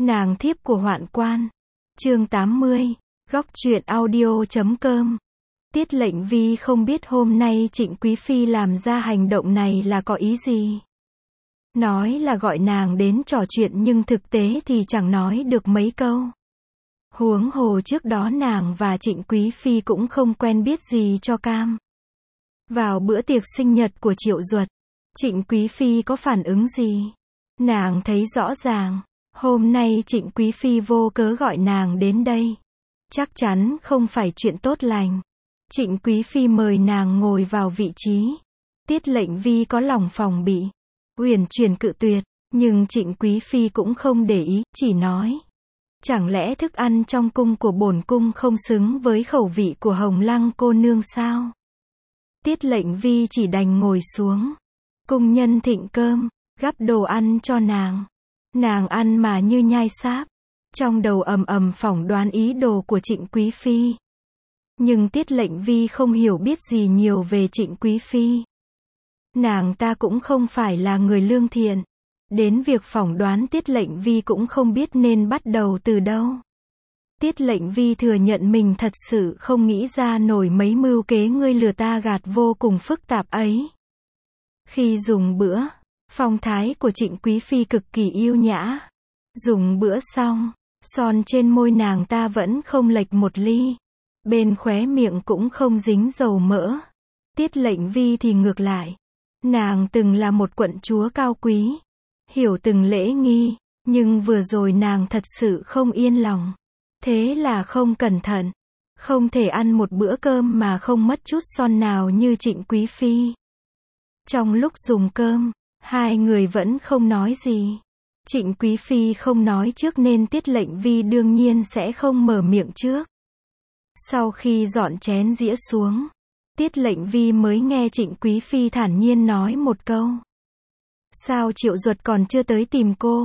Nàng thiếp của Hoạn Quan. Chương 80. Góc truyện audio.com. Tiết Lệnh Vi không biết hôm nay Trịnh Quý Phi làm ra hành động này là có ý gì. Nói là gọi nàng đến trò chuyện nhưng thực tế thì chẳng nói được mấy câu. Huống hồ trước đó nàng và Trịnh Quý Phi cũng không quen biết gì cho cam. Vào bữa tiệc sinh nhật của Triệu Duật, Trịnh Quý Phi có phản ứng gì? Nàng thấy rõ ràng, hôm nay Trịnh Quý Phi vô cớ gọi nàng đến đây. Chắc chắn không phải chuyện tốt lành. Trịnh Quý Phi mời nàng ngồi vào vị trí. Tiết Lệnh Vi có lòng phòng bị, uyển chuyển cự tuyệt, nhưng Trịnh Quý Phi cũng không để ý, chỉ nói: chẳng lẽ thức ăn trong cung của bổn cung không xứng với khẩu vị của Hồng Lăng cô nương sao? Tiết Lệnh Vi chỉ đành ngồi xuống. Cung nhân thịnh cơm, gắp đồ ăn cho nàng. Nàng ăn mà như nhai sáp, trong đầu ầm ầm phỏng đoán ý đồ của Trịnh Quý Phi. Nhưng Tiết Lệnh Vi không hiểu biết gì nhiều về Trịnh Quý Phi. Nàng ta cũng không phải là người lương thiện. Đến việc phỏng đoán Tiết Lệnh Vi cũng không biết nên bắt đầu từ đâu. Tiết Lệnh Vi thừa nhận mình thật sự không nghĩ ra nổi mấy mưu kế ngươi lừa ta gạt vô cùng phức tạp ấy. Khi dùng bữa, phong thái của Trịnh Quý Phi cực kỳ yêu nhã. Dùng bữa xong, son trên môi nàng ta vẫn không lệch một ly. Bên khóe miệng cũng không dính dầu mỡ. Tiết Lệnh Vi thì ngược lại. Nàng từng là một quận chúa cao quý, hiểu từng lễ nghi, nhưng vừa rồi nàng thật sự không yên lòng. Thế là không cẩn thận. Không thể ăn một bữa cơm mà không mất chút son nào như Trịnh Quý Phi. Trong lúc dùng cơm, hai người vẫn không nói gì. Trịnh Quý Phi không nói trước nên Tiết Lệnh Vi đương nhiên sẽ không mở miệng trước. Sau khi dọn chén dĩa xuống, Tiết Lệnh Vi mới nghe Trịnh Quý Phi thản nhiên nói một câu. Sao Triệu Duật còn chưa tới tìm cô?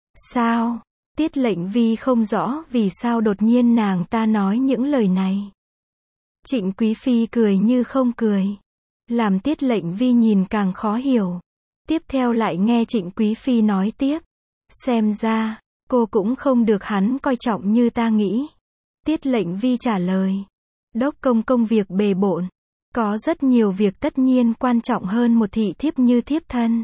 Sao? Tiết Lệnh Vi không rõ vì sao đột nhiên nàng ta nói những lời này. Trịnh Quý Phi cười như không cười, làm Tiết Lệnh Vi nhìn càng khó hiểu. Tiếp theo lại nghe Trịnh Quý Phi nói tiếp. Xem ra, cô cũng không được hắn coi trọng như ta nghĩ. Tiết Lệnh Vi trả lời. Đốc công việc bề bộn. Có rất nhiều việc tất nhiên quan trọng hơn một thị thiếp như thiếp thân.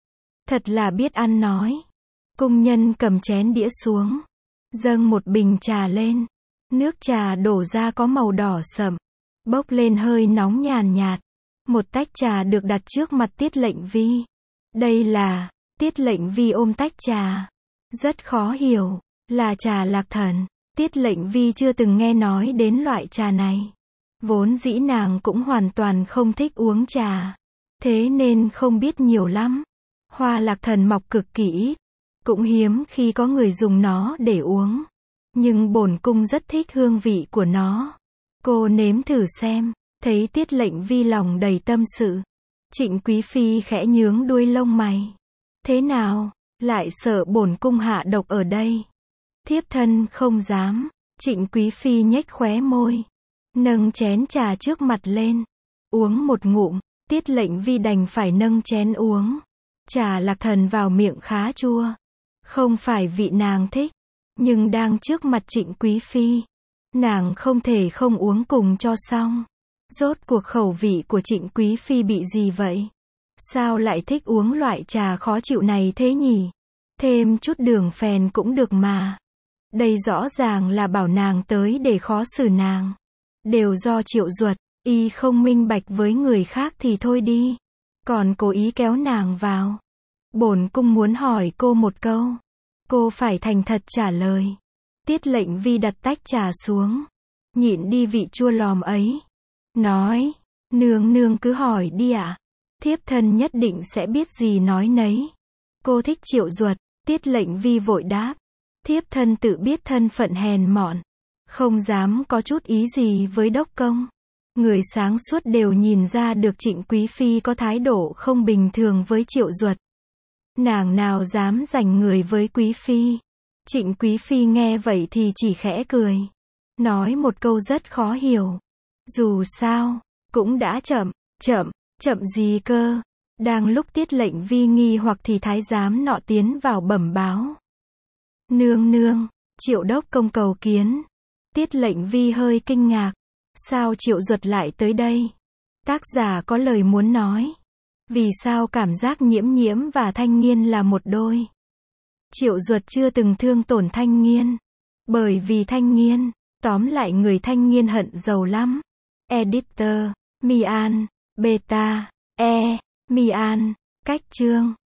Thật là biết ăn nói. Cung nhân cầm chén đĩa xuống, dâng một bình trà lên. Nước trà đổ ra có màu đỏ sậm, bốc lên hơi nóng nhàn nhạt. Một tách trà được đặt trước mặt Tiết Lệnh Vi. Đây là... Tiết Lệnh Vi ôm tách trà. Rất khó hiểu, là trà Lạc Thần. Tiết Lệnh Vi chưa từng nghe nói đến loại trà này. Vốn dĩ nàng cũng hoàn toàn không thích uống trà, thế nên không biết nhiều lắm. Hoa Lạc Thần mọc cực kỳ ít, cũng hiếm khi có người dùng nó để uống. Nhưng bổn cung rất thích hương vị của nó. Cô nếm thử xem. Thấy Tiết Lệnh Vi lòng đầy tâm sự, Trịnh Quý Phi khẽ nhướng đuôi lông mày. Thế nào, lại sợ bổn cung hạ độc ở đây? Thiếp thân không dám. Trịnh Quý Phi nhếch khóe môi, nâng chén trà trước mặt lên, uống một ngụm. Tiết Lệnh Vi đành phải nâng chén uống. Trà Lạc Thần vào miệng khá chua, không phải vị nàng thích, nhưng đang trước mặt Trịnh Quý Phi, nàng không thể không uống cùng cho xong. Rốt cuộc khẩu vị của Trịnh Quý Phi bị gì vậy? Sao lại thích uống loại trà khó chịu này thế nhỉ? Thêm chút đường phèn cũng được mà. Đây rõ ràng là bảo nàng tới để khó xử nàng. Đều do Triệu Duật, y không minh bạch với người khác thì thôi đi, còn cố ý kéo nàng vào. Bổn cung muốn hỏi cô một câu, cô phải thành thật trả lời. Tiết Lệnh Vi đặt tách trà xuống, nhịn đi vị chua lòm ấy, nói: nương cứ hỏi đi ạ. Thiếp thân nhất định sẽ biết gì nói nấy. Cô thích Triệu Duật. Tiết Lệnh Vi vội đáp. Thiếp thân tự biết thân phận hèn mọn, không dám có chút ý gì với đốc công. Người sáng suốt đều nhìn ra được Trịnh Quý Phi có thái độ không bình thường với Triệu Duật. Nàng nào dám giành người với Quý Phi. Trịnh Quý Phi nghe vậy thì chỉ khẽ cười, nói một câu rất khó hiểu. Dù sao, cũng đã chậm gì cơ. Đang lúc Tiết Lệnh Vi nghi hoặc thì thái giám nọ tiến vào bẩm báo. Nương nương, Triệu đốc công cầu kiến. Tiết Lệnh Vi hơi kinh ngạc. Sao Triệu Duật lại tới đây? Tác giả có lời muốn nói. Vì sao cảm giác Nhiễm Nhiễm và Thanh Nghiên là một đôi? Triệu Duật chưa từng thương tổn Thanh Nghiên. Bởi vì Thanh Nghiên, tóm lại người Thanh Nghiên hận giàu lắm. Editor, Mian, Beta, Mi An, cách chương.